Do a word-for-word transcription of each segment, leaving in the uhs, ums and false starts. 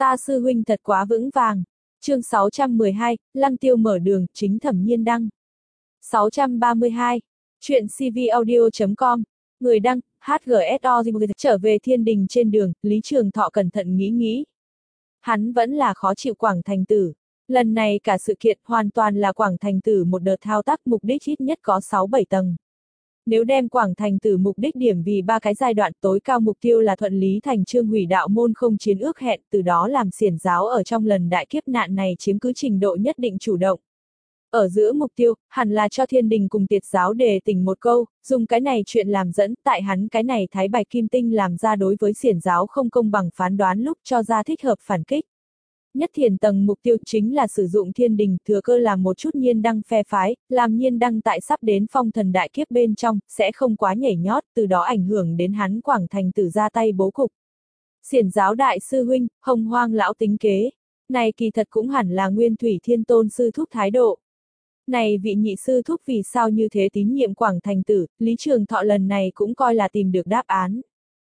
Ta sư huynh thật quá vững vàng. Chương sáu trăm mười hai, Lăng Tiêu mở đường, chính thẩm nhiên đăng. sáu trăm ba mươi hai, chuyện cvaudio chấm com, người đăng, hát giê ét o. Trở về thiên đình trên đường, Lý Trường Thọ cẩn thận nghĩ nghĩ. Hắn vẫn là khó chịu Quảng Thành Tử. Lần này cả sự kiện hoàn toàn là Quảng Thành Tử một đợt thao tác, mục đích ít nhất có sáu bảy tầng. Nếu đem Quảng Thành Tử mục đích điểm vì ba cái giai đoạn, tối cao mục tiêu là thuận lý thành chương hủy đạo môn không chiến ước hẹn, từ đó làm xiển giáo ở trong lần đại kiếp nạn này chiếm cứ trình độ nhất định chủ động. Ở giữa mục tiêu, hẳn là cho thiên đình cùng tiệt giáo đề tỉnh một câu, dùng cái này chuyện làm dẫn, tại hắn cái này thái bạch kim tinh làm ra đối với xiển giáo không công bằng phán đoán lúc cho ra thích hợp phản kích. Nhất thiền tầng mục tiêu chính là sử dụng thiên đình thừa cơ làm một chút nhiên đăng phe phái, làm nhiên đăng tại sắp đến phong thần đại kiếp bên trong, sẽ không quá nhảy nhót, từ đó ảnh hưởng đến hắn Quảng Thành Tử ra tay bố cục. Xiển giáo đại sư huynh, hồng hoang lão tính kế, này kỳ thật cũng hẳn là Nguyên Thủy Thiên Tôn sư thúc thái độ. Này vị nhị sư thúc vì sao như thế tín nhiệm Quảng Thành Tử, Lý Trường Thọ lần này cũng coi là tìm được đáp án.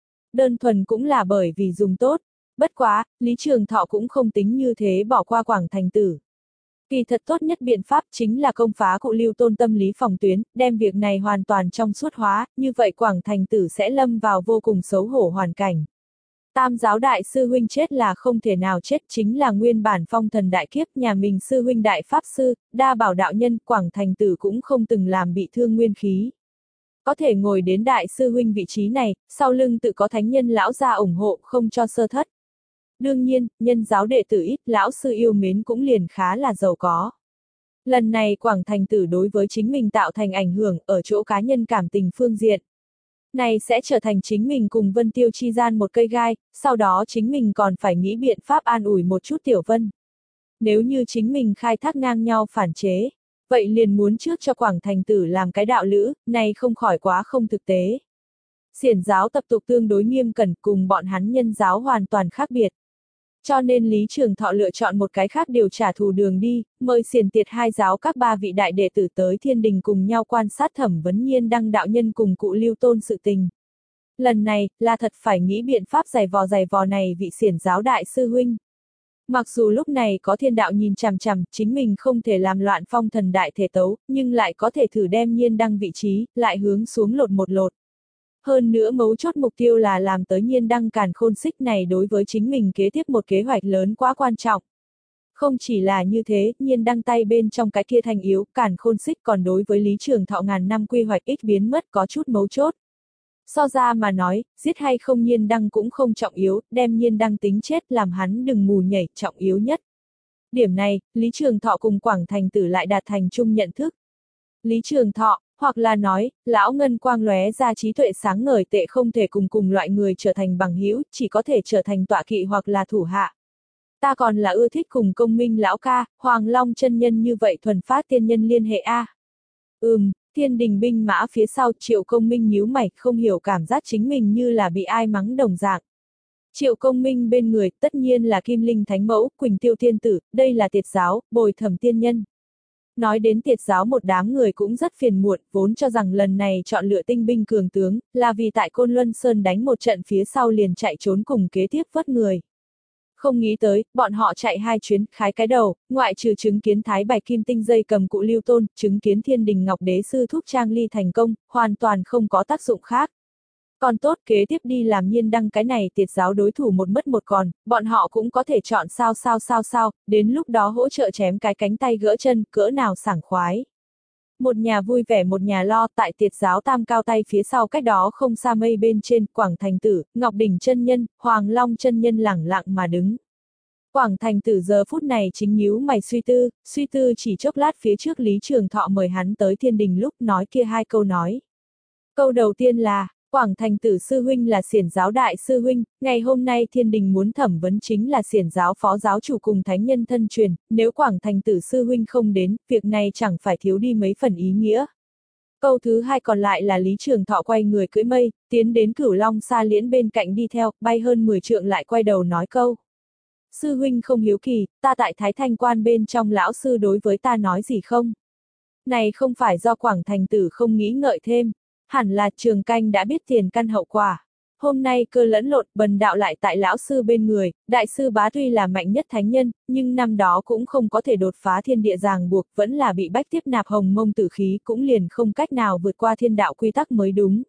Đơn thuần cũng là bởi vì dùng tốt. Bất quá, Lý Trường Thọ cũng không tính như thế bỏ qua Quảng Thành Tử. Kỳ thật tốt nhất biện pháp chính là công phá Cụ Lưu Tôn tâm lý phòng tuyến, đem việc này hoàn toàn trong suốt hóa, như vậy Quảng Thành Tử sẽ lâm vào vô cùng xấu hổ hoàn cảnh. Tam giáo đại sư huynh chết là không thể nào chết, chính là nguyên bản phong thần đại kiếp nhà mình sư huynh đại pháp sư, đa bảo đạo nhân, Quảng Thành Tử cũng không từng làm bị thương nguyên khí. Có thể ngồi đến đại sư huynh vị trí này, sau lưng tự có thánh nhân lão gia ủng hộ, không cho sơ thất. Đương nhiên, nhân giáo đệ tử ít, lão sư yêu mến cũng liền khá là giàu có. Lần này Quảng Thành Tử đối với chính mình tạo thành ảnh hưởng ở chỗ cá nhân cảm tình phương diện. Này sẽ trở thành chính mình cùng Vân Tiêu chi gian một cây gai, sau đó chính mình còn phải nghĩ biện pháp an ủi một chút Tiểu Vân. Nếu như chính mình khai thác ngang nhau phản chế, vậy liền muốn trước cho Quảng Thành Tử làm cái đạo lữ, này không khỏi quá không thực tế. Xiển giáo tập tục tương đối nghiêm cẩn, cùng bọn hắn nhân giáo hoàn toàn khác biệt. Cho nên Lý Trường Thọ lựa chọn một cái khác điều trả thù đường đi, mời xiển tiệt hai giáo các ba vị đại đệ tử tới thiên đình cùng nhau quan sát thẩm vấn nhiên đăng đạo nhân cùng Cụ Lưu Tôn sự tình. Lần này, là thật phải nghĩ biện pháp giày vò giày vò này vị xiển giáo đại sư huynh. Mặc dù lúc này có thiên đạo nhìn chằm chằm, chính mình không thể làm loạn phong thần đại thể tấu, nhưng lại có thể thử đem nhiên đăng vị trí, lại hướng xuống lột một lột. Hơn nữa mấu chốt mục tiêu là làm tới nhiên đăng càn khôn xích này đối với chính mình kế tiếp một kế hoạch lớn quá quan trọng. Không chỉ là như thế, nhiên đăng tay bên trong cái kia thành yếu, càn khôn xích còn đối với Lý Trường Thọ ngàn năm quy hoạch ít biến mất có chút mấu chốt. So ra mà nói, giết hay không nhiên đăng cũng không trọng yếu, đem nhiên đăng tính chết làm hắn đừng mù nhảy, trọng yếu nhất. Điểm này, Lý Trường Thọ cùng Quảng Thành Tử lại đạt thành chung nhận thức. Lý Trường Thọ, hoặc là nói, lão ngân quang lóe ra trí tuệ sáng ngời tệ không thể cùng cùng loại người trở thành bằng hữu, chỉ có thể trở thành tọa kỵ hoặc là thủ hạ. Ta còn là ưa thích cùng công minh lão ca, Hoàng Long chân nhân như vậy thuần phát tiên nhân liên hệ a. Ừm, thiên đình binh mã phía sau Triệu Công Minh nhíu mày, không hiểu cảm giác chính mình như là bị ai mắng đồng dạng. Triệu Công Minh bên người tất nhiên là Kim Linh Thánh Mẫu, Quỳnh Tiêu Thiên Tử, đây là tiệt giáo, Bồi Thẩm tiên nhân. Nói đến tiệt giáo một đám người cũng rất phiền muộn, vốn cho rằng lần này chọn lựa tinh binh cường tướng, là vì tại Côn Luân Sơn đánh một trận phía sau liền chạy trốn cùng kế tiếp vớt người. Không nghĩ tới, bọn họ chạy hai chuyến, khái cái đầu, ngoại trừ chứng kiến Thái Bạch Kim Tinh dây cầm Cụ Lưu Tôn, chứng kiến Thiên Đình Ngọc Đế sư thúc Trang Ly thành công, hoàn toàn không có tác dụng khác. Còn tốt kế tiếp đi làm nhiên đăng cái này tiệt giáo đối thủ một mất một còn, bọn họ cũng có thể chọn sao sao sao sao, đến lúc đó hỗ trợ chém cái cánh tay gỡ chân, cỡ nào sảng khoái. Một nhà vui vẻ một nhà lo, tại tiệt giáo tam cao tay phía sau cách đó không xa mây bên trên, Quảng Thành Tử, Ngọc Đỉnh chân nhân, Hoàng Long chân nhân lẳng lặng mà đứng. Quảng Thành Tử giờ phút này chính nhíu mày suy tư, suy tư chỉ chốc lát phía trước Lý Trường Thọ mời hắn tới thiên đình lúc nói kia hai câu nói. Câu đầu tiên là, Quảng Thành Tử sư huynh là xiển giáo đại sư huynh, ngày hôm nay thiên đình muốn thẩm vấn chính là xiển giáo phó giáo chủ cùng thánh nhân thân truyền, nếu Quảng Thành Tử sư huynh không đến, việc này chẳng phải thiếu đi mấy phần ý nghĩa. Câu thứ hai còn lại là Lý Trường Thọ quay người cưỡi mây, tiến đến Cửu Long Sa Liễn bên cạnh đi theo, bay hơn mười trượng lại quay đầu nói câu. Sư huynh không hiếu kỳ, ta tại Thái Thanh Quan bên trong lão sư đối với ta nói gì không? Này không phải do Quảng Thành Tử không nghĩ ngợi thêm. Hẳn là Trường Canh đã biết tiền căn hậu quả. Hôm nay cơ lẫn lộn, bần đạo lại tại lão sư bên người, đại sư bá tuy là mạnh nhất thánh nhân, nhưng năm đó cũng không có thể đột phá thiên địa ràng buộc, vẫn là bị bách tiếp nạp hồng mông tử khí, cũng liền không cách nào vượt qua thiên đạo quy tắc mới đúng.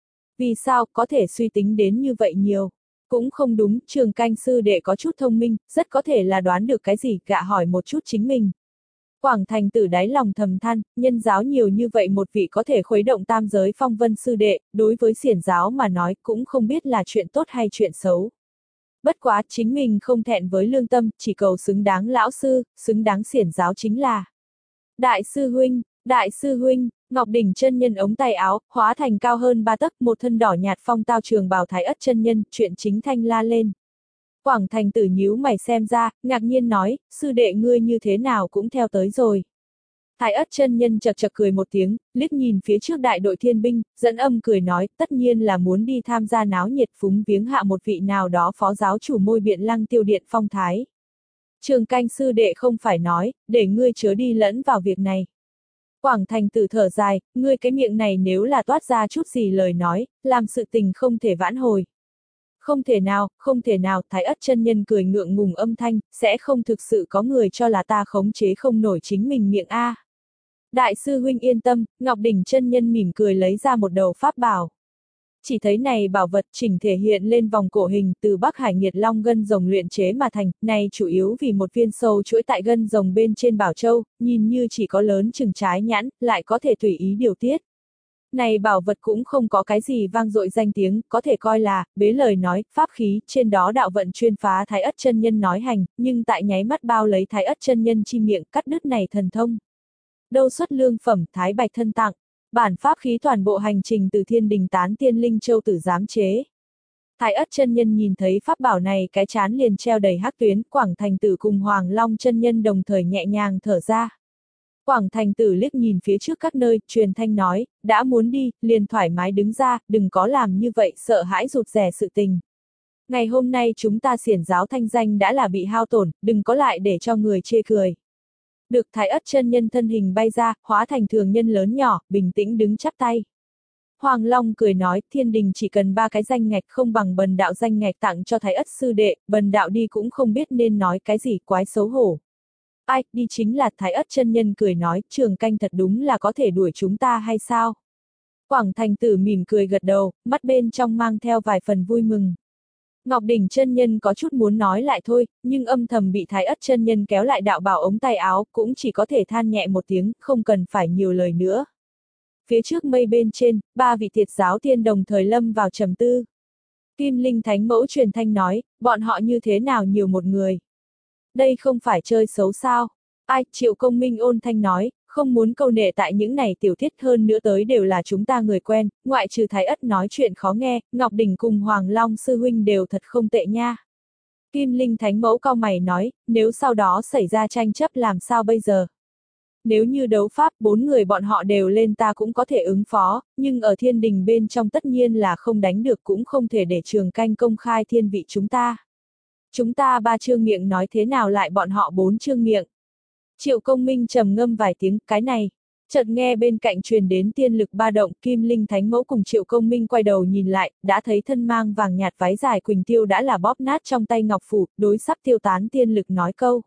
Vì sao, có thể suy tính đến như vậy nhiều? Cũng không đúng, Trường Canh sư đệ có chút thông minh, rất có thể là đoán được cái gì, gạ hỏi một chút chính mình. Quảng Thành Tử đáy lòng thầm than, nhân giáo nhiều như vậy một vị có thể khuấy động tam giới phong vân sư đệ, đối với xiển giáo mà nói cũng không biết là chuyện tốt hay chuyện xấu. Bất quá, chính mình không thẹn với lương tâm, chỉ cầu xứng đáng lão sư, xứng đáng xiển giáo chính là. Đại sư huynh, đại sư huynh, Ngọc Đỉnh chân nhân ống tay áo, hóa thành cao hơn ba tấc, một thân đỏ nhạt phong tao trường bào Thái Ất chân nhân, chuyện chính thanh la lên. Quảng Thành Tử nhíu mày xem ra, ngạc nhiên nói, sư đệ ngươi như thế nào cũng theo tới rồi. Thái Ất chân nhân chật chật cười một tiếng, liếc nhìn phía trước đại đội thiên binh, dẫn âm cười nói, tất nhiên là muốn đi tham gia náo nhiệt phúng viếng hạ một vị nào đó phó giáo chủ môi biện Lăng Tiêu Điện phong thái. Trường Canh sư đệ không phải nói, để ngươi chớ đi lẫn vào việc này. Quảng Thành Tử thở dài, ngươi cái miệng này nếu là toát ra chút gì lời nói, làm sự tình không thể vãn hồi. Không thể nào, không thể nào, Thái Ất chân nhân cười ngượng ngùng âm thanh, sẽ không thực sự có người cho là ta khống chế không nổi chính mình miệng a. Đại sư huynh yên tâm, Ngọc Đỉnh chân nhân mỉm cười lấy ra một đầu pháp bảo. Chỉ thấy này bảo vật chỉnh thể hiện lên vòng cổ hình từ Bắc Hải Nghiệt Long gân rồng luyện chế mà thành, này chủ yếu vì một viên sâu chuỗi tại gân rồng bên trên bảo châu, nhìn như chỉ có lớn chừng trái nhãn, lại có thể tùy ý điều tiết. Này bảo vật cũng không có cái gì vang dội danh tiếng, có thể coi là, bế lời nói, pháp khí, trên đó đạo vận chuyên phá Thái Ất chân nhân nói hành, nhưng tại nháy mắt bao lấy Thái Ất chân nhân chi miệng cắt đứt này thần thông. Đâu xuất lương phẩm, Thái Bạch thân tặng, bản pháp khí toàn bộ hành trình từ Thiên Đình tán tiên linh châu tử giám chế. Thái Ất chân nhân nhìn thấy pháp bảo này cái chán liền treo đầy hắc tuyến, Quảng Thành Tử cùng Hoàng Long chân nhân đồng thời nhẹ nhàng thở ra. Quảng Thành Tử liếc nhìn phía trước các nơi, truyền thanh nói, đã muốn đi, liền thoải mái đứng ra, đừng có làm như vậy, sợ hãi rụt rè sự tình. Ngày hôm nay chúng ta xiển giáo thanh danh đã là bị hao tổn, đừng có lại để cho người chê cười. Được Thái Ất chân nhân thân hình bay ra, hóa thành thường nhân lớn nhỏ, bình tĩnh đứng chắp tay. Hoàng Long cười nói, Thiên Đình chỉ cần ba cái danh ngạch không bằng bần đạo danh ngạch tặng cho Thái Ất sư đệ, bần đạo đi cũng không biết nên nói cái gì, quái xấu hổ. Ai, đi chính là Thái Ất chân nhân cười nói, Trường Canh thật đúng là có thể đuổi chúng ta hay sao? Quảng Thành Tử mỉm cười gật đầu, mắt bên trong mang theo vài phần vui mừng. Ngọc Đỉnh chân nhân có chút muốn nói lại thôi, nhưng âm thầm bị Thái Ất chân nhân kéo lại đạo bảo ống tay áo, cũng chỉ có thể than nhẹ một tiếng, không cần phải nhiều lời nữa. Phía trước mây bên trên, ba vị thiệt giáo tiên đồng thời lâm vào trầm tư. Kim Linh Thánh Mẫu truyền thanh nói, bọn họ như thế nào nhiều một người. Đây không phải chơi xấu sao? Ai, Triệu Công Minh ôn thanh nói, không muốn câu nệ tại những này tiểu tiết hơn nữa tới đều là chúng ta người quen, ngoại trừ Thái Ất nói chuyện khó nghe, Ngọc Đỉnh cùng Hoàng Long sư huynh đều thật không tệ nha. Kim Linh Thánh Mẫu cau mày nói, nếu sau đó xảy ra tranh chấp làm sao bây giờ? Nếu như đấu pháp bốn người bọn họ đều lên ta cũng có thể ứng phó, nhưng ở Thiên Đình bên trong tất nhiên là không đánh được cũng không thể để Trường Canh công khai thiên vị chúng ta. Chúng ta ba chương miệng nói thế nào lại bọn họ bốn chương miệng. Triệu Công Minh trầm ngâm vài tiếng, cái này. Chợt nghe bên cạnh truyền đến tiên lực ba động, Kim Linh Thánh Mẫu cùng Triệu Công Minh quay đầu nhìn lại, đã thấy thân mang vàng nhạt váy dài Quỳnh Tiêu đã là bóp nát trong tay ngọc phủ, đối sắp tiêu tán tiên lực nói câu.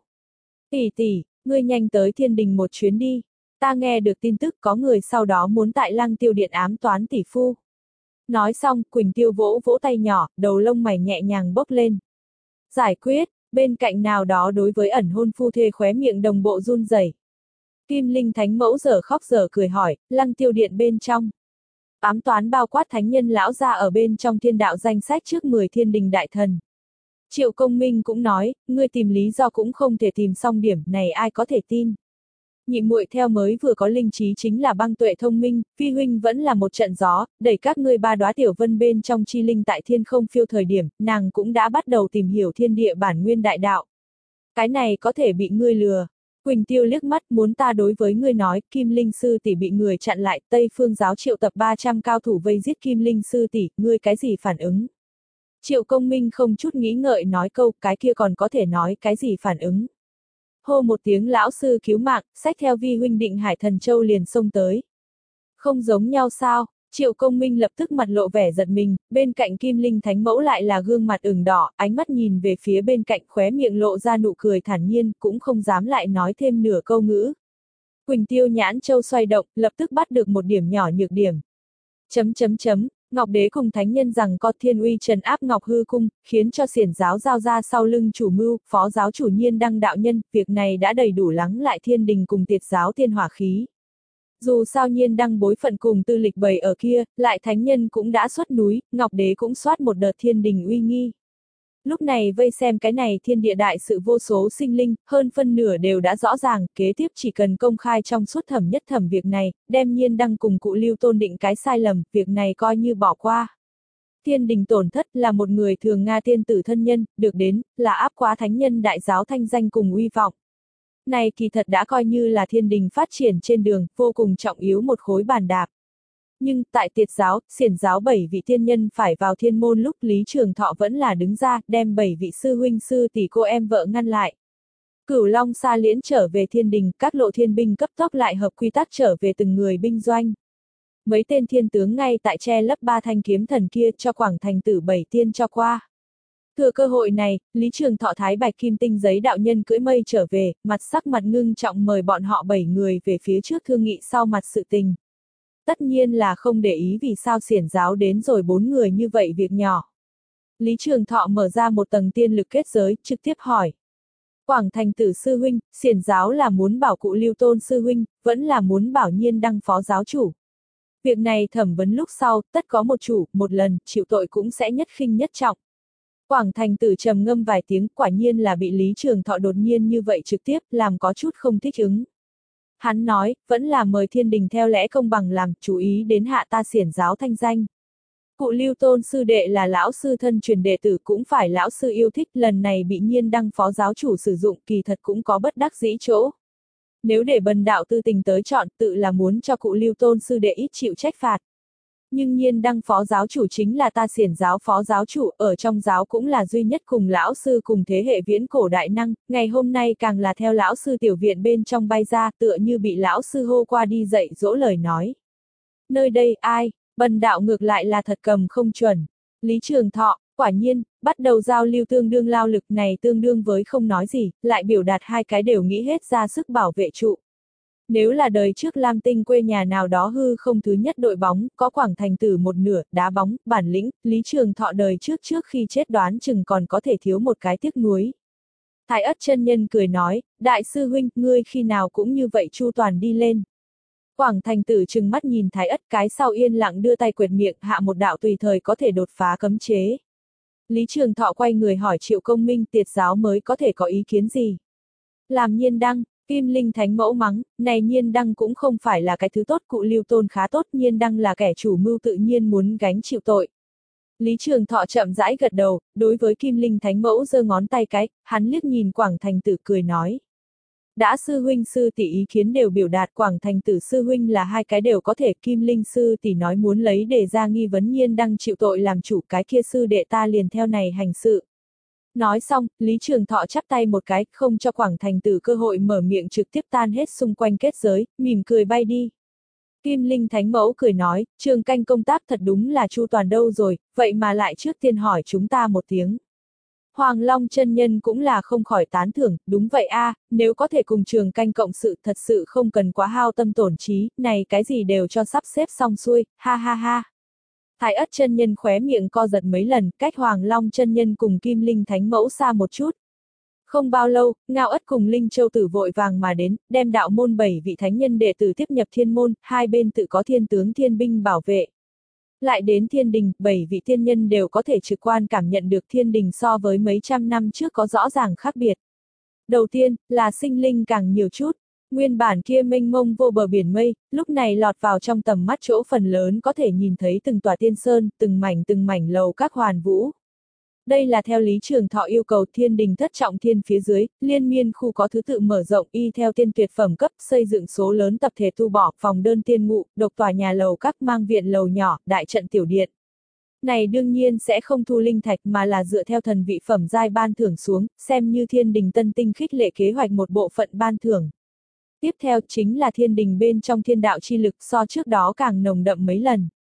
Tỷ tỷ, ngươi nhanh tới Thiên Đình một chuyến đi. Ta nghe được tin tức có người sau đó muốn tại Lăng Tiêu Điện ám toán tỷ phu. Nói xong, Quỳnh Tiêu vỗ vỗ tay nhỏ, đầu lông mày nhẹ nhàng bốc lên. Giải quyết, bên cạnh nào đó đối với ẩn hôn phu thê khóe miệng đồng bộ run rẩy. Kim Linh Thánh Mẫu giờ khóc giờ cười hỏi, Lăng Tiêu Điện bên trong. Ám toán bao quát thánh nhân lão ra ở bên trong thiên đạo danh sách trước mười thiên đình đại thần. Triệu Công Minh cũng nói, ngươi tìm lý do cũng không thể tìm xong điểm này ai có thể tin. Nhị muội theo mới vừa có linh trí chính là băng tuệ thông minh, phi huynh vẫn là một trận gió, đẩy các ngươi ba đóa tiểu vân bên trong chi linh tại thiên không phiêu thời điểm, nàng cũng đã bắt đầu tìm hiểu thiên địa bản nguyên đại đạo. Cái này có thể bị ngươi lừa. Quỳnh Tiêu liếc mắt muốn ta đối với ngươi nói, Kim Linh sư tỷ bị người chặn lại, Tây Phương giáo triệu tập ba trăm cao thủ vây giết Kim Linh sư tỷ, ngươi cái gì phản ứng? Triệu Công Minh không chút nghĩ ngợi nói câu, cái kia còn có thể nói cái gì phản ứng? Hô một tiếng lão sư cứu mạng, xách theo vi huynh Định Hải Thần Châu liền xông tới. Không giống nhau sao? Triệu Công Minh lập tức mặt lộ vẻ giật mình, bên cạnh Kim Linh Thánh Mẫu lại là gương mặt ửng đỏ, ánh mắt nhìn về phía bên cạnh khóe miệng lộ ra nụ cười thản nhiên, cũng không dám lại nói thêm nửa câu ngữ. Quỳnh Tiêu nhãn châu xoay động, lập tức bắt được một điểm nhỏ nhược điểm. Chấm chấm chấm, Ngọc Đế cùng thánh nhân rằng có thiên uy trấn áp Ngọc Hư Cung, khiến cho xiển giáo giao ra sau lưng chủ mưu, phó giáo chủ Nhiên Đăng đạo nhân, việc này đã đầy đủ lắng lại thiên đình cùng tiệt giáo thiên hỏa khí. Dù sao Nhiên Đăng bối phận cùng tư lịch bày ở kia, lại thánh nhân cũng đã xuất núi, Ngọc Đế cũng soát một đợt thiên đình uy nghi. Lúc này vây xem cái này thiên địa đại sự vô số sinh linh, hơn phân nửa đều đã rõ ràng, kế tiếp chỉ cần công khai trong suốt thẩm nhất thẩm việc này, đem Nhiên Đăng cùng cụ Lưu Tôn định cái sai lầm, việc này coi như bỏ qua. Thiên đình tổn thất là một người thường Nga tiên tử thân nhân, được đến, là áp quá thánh nhân đại giáo thanh danh cùng uy vọng. Này kỳ thật đã coi như là thiên đình phát triển trên đường, vô cùng trọng yếu một khối bàn đạp. Nhưng, tại tiệt giáo, xiển giáo bảy vị tiên nhân phải vào thiên môn lúc Lý Trường Thọ vẫn là đứng ra, đem bảy vị sư huynh sư tỷ cô em vợ ngăn lại. Cửu Long Sa Liễn trở về thiên đình, các lộ thiên binh cấp tốc lại hợp quy tắc trở về từng người binh doanh. Mấy tên thiên tướng ngay tại che lấp ba thanh kiếm thần kia cho Quảng Thành Tử bảy tiên cho qua. Thừa cơ hội này, Lý Trường Thọ thái bạch kim tinh giấy đạo nhân cưỡi mây trở về, mặt sắc mặt ngưng trọng mời bọn họ bảy người về phía trước thương nghị sau mặt sự tình. Tất nhiên là không để ý vì sao xiển giáo đến rồi bốn người như vậy việc nhỏ. Lý Trường Thọ mở ra một tầng tiên lực kết giới, trực tiếp hỏi. Quảng Thành Tử sư huynh, xiển giáo là muốn bảo cụ Lưu Tôn sư huynh, vẫn là muốn bảo Nhiên Đăng phó giáo chủ. Việc này thẩm vấn lúc sau, tất có một chủ, một lần, chịu tội cũng sẽ nhất khinh nhất trọng. Quảng Thành Tử trầm ngâm vài tiếng, quả nhiên là bị Lý Trường Thọ đột nhiên như vậy trực tiếp, làm có chút không thích ứng. Hắn nói, vẫn là mời thiên đình theo lẽ công bằng làm, chú ý đến hạ ta xiển giáo thanh danh. Cụ Lưu Tôn sư đệ là lão sư thân truyền đệ tử cũng phải lão sư yêu thích, lần này bị Nhiên Đăng phó giáo chủ sử dụng kỳ thật cũng có bất đắc dĩ chỗ. Nếu để bần đạo tư tình tới chọn, tự là muốn cho cụ Lưu Tôn sư đệ ít chịu trách phạt. Nhưng Nhiên Đăng phó giáo chủ chính là ta xiển giáo phó giáo chủ, ở trong giáo cũng là duy nhất cùng lão sư cùng thế hệ viễn cổ đại năng, ngày hôm nay càng là theo lão sư tiểu viện bên trong bay ra, tựa như bị lão sư hô qua đi dạy dỗ lời nói. Nơi đây ai, bần đạo ngược lại là thật cầm không chuẩn. Lý Trường Thọ, quả nhiên, bắt đầu giao lưu tương đương lao lực này tương đương với không nói gì, lại biểu đạt hai cái đều nghĩ hết ra sức bảo vệ trụ. Nếu là đời trước Lam Tinh quê nhà nào đó hư không thứ nhất đội bóng, có Quảng Thành Tử một nửa, đá bóng, bản lĩnh, Lý Trường Thọ đời trước trước khi chết đoán chừng còn có thể thiếu một cái tiếc nuối. Thái Ất chân nhân cười nói, đại sư huynh, ngươi khi nào cũng như vậy chu toàn đi lên. Quảng Thành Tử trừng mắt nhìn Thái Ất cái sau yên lặng đưa tay quệt miệng hạ một đạo tùy thời có thể đột phá cấm chế. Lý Trường Thọ quay người hỏi Triệu Công Minh tiệt giáo mới có thể có ý kiến gì. Làm Nhiên Đăng. Kim Linh Thánh Mẫu mắng, này Nhiên Đăng cũng không phải là cái thứ tốt, cụ Lưu Tôn khá tốt, Nhiên Đăng là kẻ chủ mưu tự nhiên muốn gánh chịu tội. Lý Trường Thọ chậm rãi gật đầu, đối với Kim Linh Thánh Mẫu giơ ngón tay cái, hắn liếc nhìn Quảng Thành Tử cười nói. Đã sư huynh sư tỷ ý kiến đều biểu đạt, Quảng Thành Tử sư huynh là hai cái đều có thể, Kim Linh sư tỷ nói muốn lấy để ra nghi vấn Nhiên Đăng chịu tội làm chủ, cái kia sư đệ ta liền theo này hành sự. Nói xong, Lý Trường Thọ chắp tay một cái, không cho Quảng Thành Tử cơ hội mở miệng trực tiếp tan hết xung quanh kết giới, mỉm cười bay đi. Kim Linh Thánh Mẫu cười nói, Trường Canh công tác thật đúng là chu toàn đâu rồi, vậy mà lại trước tiên hỏi chúng ta một tiếng. Hoàng Long chân nhân cũng là không khỏi tán thưởng, đúng vậy a, à, nếu có thể cùng Trường Canh cộng sự thật sự không cần quá hao tâm tổn trí, này cái gì đều cho sắp xếp xong xuôi, ha ha ha. Thái Ất chân nhân khóe miệng co giật mấy lần, cách Hoàng Long chân nhân cùng Kim Linh Thánh Mẫu xa một chút. Không bao lâu, Ngao Ất cùng Linh Châu Tử vội vàng mà đến, đem đạo môn bảy vị thánh nhân đệ tử tiếp nhập thiên môn, hai bên tự có thiên tướng thiên binh bảo vệ. Lại đến thiên đình, bảy vị thiên nhân đều có thể trực quan cảm nhận được thiên đình so với mấy trăm năm trước có rõ ràng khác biệt. Đầu tiên, là sinh linh càng nhiều chút. Nguyên bản kia mênh mông vô bờ biển mây, lúc này lọt vào trong tầm mắt chỗ phần lớn có thể nhìn thấy từng tòa tiên sơn, từng mảnh từng mảnh lầu các hoàn vũ. Đây là theo Lý Trường Thọ yêu cầu thiên đình thất trọng thiên phía dưới, liên miên khu có thứ tự mở rộng y theo tiên tuyệt phẩm cấp xây dựng số lớn tập thể tu bỏ, phòng đơn tiên ngụ, độc tòa nhà lầu các mang viện lầu nhỏ, đại trận tiểu điện. Này đương nhiên sẽ không thu linh thạch mà là dựa theo thần vị phẩm giai ban thưởng xuống, xem như thiên đình tân tinh khích lệ kế hoạch một bộ phận ban thưởng. Tiếp theo chính là thiên đình bên trong thiên đạo chi lực so trước đó càng nồng đậm mấy lần.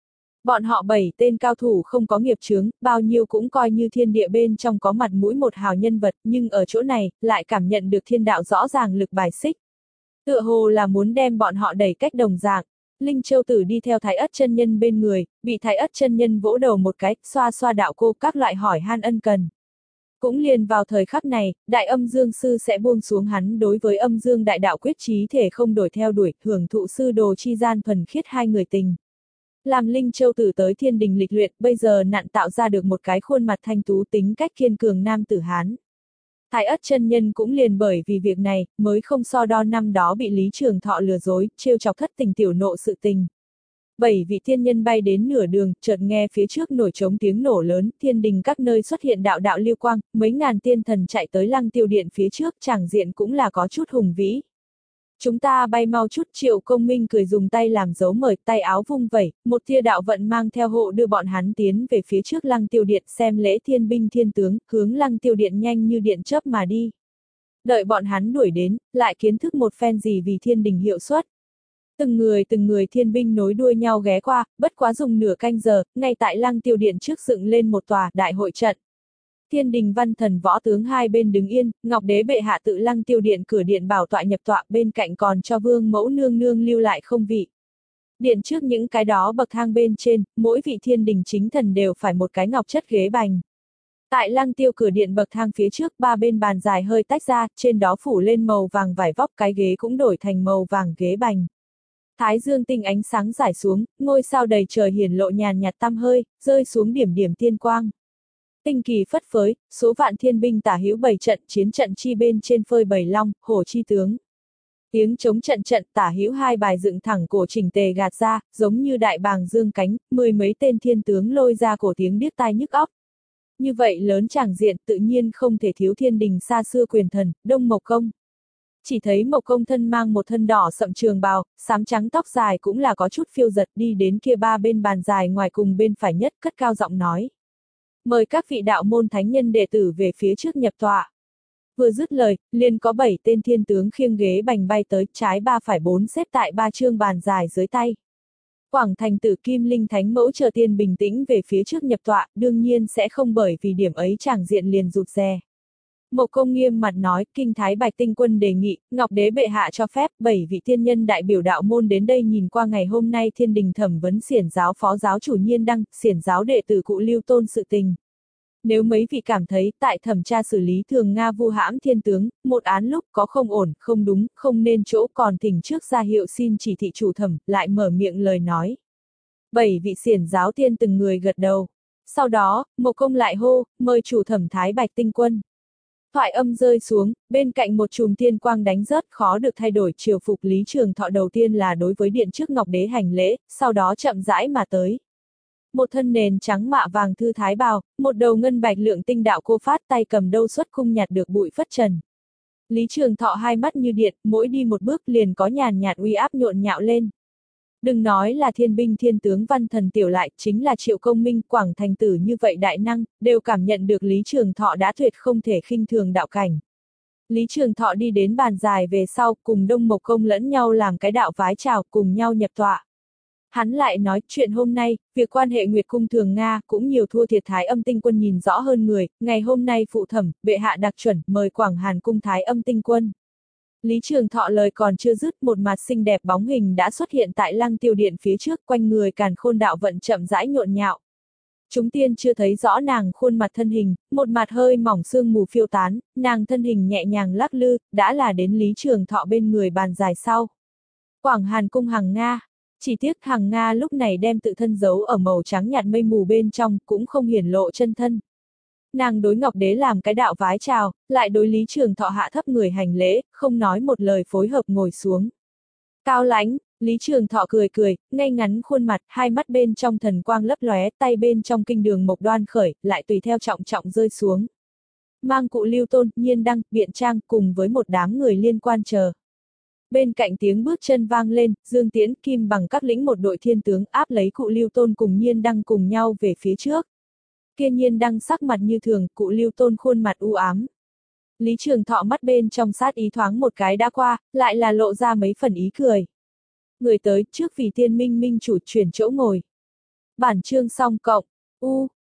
Bọn họ bảy tên cao thủ không có nghiệp chướng, bao nhiêu cũng coi như thiên địa bên trong có mặt mũi một hào nhân vật, nhưng ở chỗ này, lại cảm nhận được thiên đạo rõ ràng lực bài xích. Tựa hồ là muốn đem bọn họ đẩy cách đồng dạng. Linh Châu Tử đi theo Thái Ất chân nhân bên người, bị Thái Ất chân nhân vỗ đầu một cái, xoa xoa đạo cô các loại hỏi han ân cần. Cũng liền vào thời khắc này, Đại Âm Dương Sư sẽ buông xuống hắn đối với âm dương đại đạo quyết chí thể không đổi theo đuổi, hưởng thụ sư đồ chi gian thuần khiết hai người tình. Làm Linh Châu Tử tới thiên đình lịch luyện, bây giờ nạn tạo ra được một cái khuôn mặt thanh tú tính cách kiên cường nam tử Hán. Thái Ất chân nhân cũng liền bởi vì việc này, mới không so đo năm đó bị Lý Trường Thọ lừa dối, trêu chọc thất tình tiểu nộ sự tình. Bảy vị thiên nhân bay đến nửa đường, chợt nghe phía trước nổi trống tiếng nổ lớn, thiên đình các nơi xuất hiện đạo đạo liêu quang, mấy ngàn tiên thần chạy tới Lăng Tiêu Điện phía trước, tràng diện cũng là có chút hùng vĩ. Chúng ta bay mau chút, Triệu Công Minh cười dùng tay làm dấu mời, tay áo vung vẩy, một tia đạo vận mang theo hộ đưa bọn hắn tiến về phía trước Lăng Tiêu Điện xem lễ thiên binh thiên tướng, hướng Lăng Tiêu Điện nhanh như điện chớp mà đi. Đợi bọn hắn đuổi đến, lại kiến thức một phen gì vì thiên đình hiệu suất. Từng người từng người thiên binh nối đuôi nhau ghé qua, bất quá dùng nửa canh giờ, ngay tại Lăng Tiêu Điện trước dựng lên một tòa đại hội trận. Thiên đình văn thần võ tướng hai bên đứng yên, Ngọc Đế bệ hạ tự Lăng Tiêu Điện cửa điện bảo tọa nhập tọa, bên cạnh còn cho vương mẫu nương nương lưu lại không vị. Điện trước những cái đó bậc thang bên trên, mỗi vị thiên đình chính thần đều phải một cái ngọc chất ghế bành. Tại Lăng Tiêu cửa điện bậc thang phía trước, ba bên bàn dài hơi tách ra, trên đó phủ lên màu vàng vải vóc, cái ghế cũng đổi thành màu vàng ghế bành. Thái dương tinh ánh sáng rải xuống, ngôi sao đầy trời hiển lộ nhàn nhạt tăm hơi, rơi xuống điểm điểm tiên quang. Tinh kỳ phất phới, số vạn thiên binh tả hữu bảy trận, chiến trận chi bên trên phơi bầy long, hổ chi tướng. Tiếng chống trận trận tả hữu hai bài dựng thẳng cổ chỉnh tề gạt ra, giống như đại bàng dương cánh, mười mấy tên thiên tướng lôi ra cổ tiếng điếc tai nhức óc. Như vậy lớn tràng diện tự nhiên không thể thiếu thiên đình xa xưa quyền thần, Đông Mộc Công. Chỉ thấy Mộc Công thân mang một thân đỏ sậm trường bào, xám trắng tóc dài cũng là có chút phiêu giật đi đến kia ba bên bàn dài ngoài cùng bên phải nhất cất cao giọng nói. Mời các vị đạo môn thánh nhân đệ tử về phía trước nhập tọa. Vừa dứt lời, liền có bảy tên thiên tướng khiêng ghế bành bay tới, trái ba phải bốn xếp tại ba chương bàn dài dưới tay. Quảng Thành Tử Kim Linh Thánh Mẫu chờ tiên bình tĩnh về phía trước nhập tọa, đương nhiên sẽ không bởi vì điểm ấy tràng diện liền rụt rè. Mộc Công nghiêm mặt nói, Kinh Thái Bạch Tinh Quân đề nghị, Ngọc Đế bệ hạ cho phép, bảy vị tiên nhân đại biểu đạo môn đến đây nhìn qua ngày hôm nay thiên đình thẩm vấn xiển giáo phó giáo chủ Nhiên Đăng, xiển giáo đệ tử Cụ Lưu Tôn sự tình. Nếu mấy vị cảm thấy, tại thẩm tra xử lý thường Nga vu hãm thiên tướng, một án lúc có không ổn, không đúng, không nên chỗ còn thỉnh trước ra hiệu xin chỉ thị chủ thẩm, lại mở miệng lời nói. Bảy vị xiển giáo tiên từng người gật đầu. Sau đó, Mộc Công lại hô, mời chủ thẩm Thái Bạch Tinh Quân. Thoại âm rơi xuống, bên cạnh một chùm tiên quang đánh rớt khó được thay đổi triều phục Lý Trường Thọ đầu tiên là đối với điện trước Ngọc Đế hành lễ, sau đó chậm rãi mà tới. Một thân nền trắng mạ vàng thư thái bào, một đầu ngân bạch lượng tinh đạo cô phát tay cầm đâu xuất khung nhặt được bụi phất trần. Lý Trường Thọ hai mắt như điện, mỗi đi một bước liền có nhàn nhạt uy áp nhộn nhạo lên. Đừng nói là thiên binh thiên tướng văn thần tiểu lại, chính là Triệu Công Minh, Quảng Thành Tử như vậy đại năng, đều cảm nhận được Lý Trường Thọ đã tuyệt không thể khinh thường đạo cảnh. Lý Trường Thọ đi đến bàn dài về sau, cùng Đông Mộc Công lẫn nhau làm cái đạo vái chào, cùng nhau nhập tọa. Hắn lại nói, chuyện hôm nay, việc quan hệ Nguyệt Cung Thường Nga, cũng nhiều thua thiệt Thái Âm Tinh Quân nhìn rõ hơn người, ngày hôm nay phụ thẩm, bệ hạ đặc chuẩn, mời Quảng Hàn Cung Thái Âm Tinh Quân. Lý Trường Thọ lời còn chưa dứt, một mặt xinh đẹp bóng hình đã xuất hiện tại Lăng Tiêu Điện phía trước, quanh người càn khôn đạo vận chậm rãi nhộn nhạo. Chúng tiên chưa thấy rõ nàng khuôn mặt thân hình, một mặt hơi mỏng sương mù phiêu tán, nàng thân hình nhẹ nhàng lắc lư, đã là đến Lý Trường Thọ bên người bàn dài sau. Quảng Hàn Cung Hằng Nga. Chỉ tiếc Hằng Nga lúc này đem tự thân giấu ở màu trắng nhạt mây mù bên trong, cũng không hiển lộ chân thân. Nàng đối Ngọc Đế làm cái đạo vái chào, lại đối Lý Trường Thọ hạ thấp người hành lễ, không nói một lời phối hợp ngồi xuống. Cao lãnh, Lý Trường Thọ cười cười, ngay ngắn khuôn mặt, hai mắt bên trong thần quang lấp lóe, tay bên trong kinh đường mộc đoan khởi, lại tùy theo trọng trọng rơi xuống. Mang Cụ Lưu Tôn, Nhiên Đăng, Biện Trang cùng với một đám người liên quan chờ. Bên cạnh tiếng bước chân vang lên, Dương Tiễn, Kim Bằng các lĩnh một đội thiên tướng áp lấy Cụ Lưu Tôn cùng Nhiên Đăng cùng nhau về phía trước. Kia Nhiên Đăng sắc mặt như thường, Cụ Lưu Tôn khuôn mặt u ám. Lý Trường Thọ mắt bên trong sát ý thoáng một cái đã qua, lại là lộ ra mấy phần ý cười. Người tới trước vì tiên minh minh chủ chuyển chỗ ngồi. Bản chương xong cộng. U